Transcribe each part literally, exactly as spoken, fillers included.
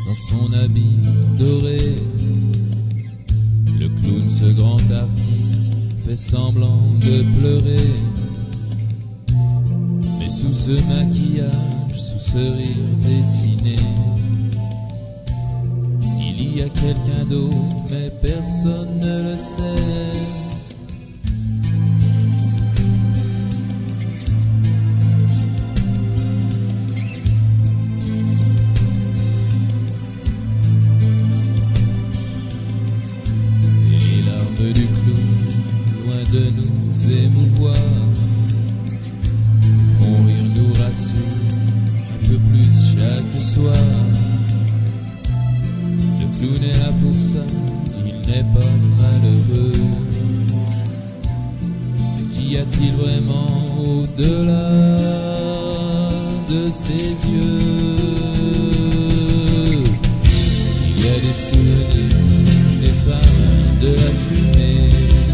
dans son habit doré. Le clown, ce grand artiste, fait semblant de pleurer. Mais sous ce maquillage, sous ce rire dessiné, il y a quelqu'un d'autre, mais personne ne le sait. Du clown, loin de nous émouvoir, font rire, nous rassurent un peu plus chaque soir. Le clown est là pour ça, il n'est pas malheureux. Mais qu'y a-t-il vraiment au-delà de ses yeux? Il y a des souvenirs, des femmes, de la fumée,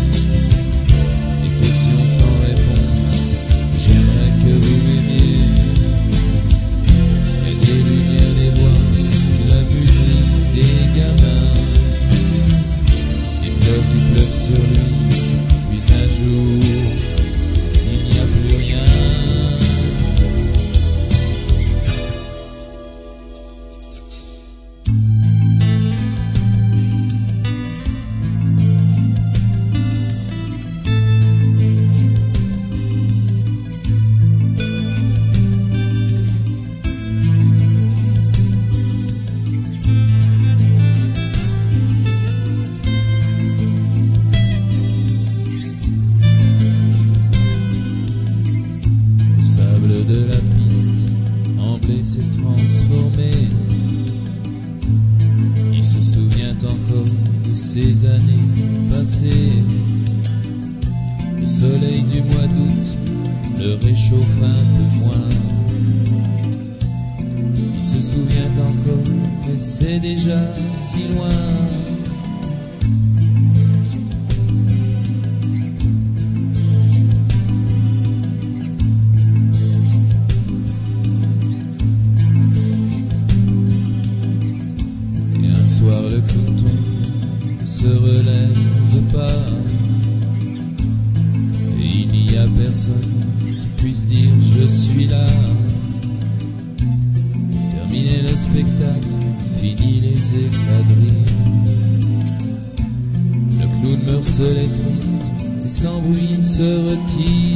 des questions sans réponse, j'aimerais que vous m'aimiez. Il y a des lumières, des voix, la musique, des gamins, des fleurs qui pleuvent sur lui, puis un jour, il n'y a plus rien. De la piste, André s'est transformé. Il se souvient encore de ces années passées. Le soleil du mois d'août le réchauffe un peu moins. Il se souvient encore, mais c'est déjà si loin. Un soir le clown ne se relève pas, et il n'y a personne qui puisse dire je suis là. Terminé le spectacle, fini les éclats de rire. Le clown meurt seul et triste, et sans bruit se retire.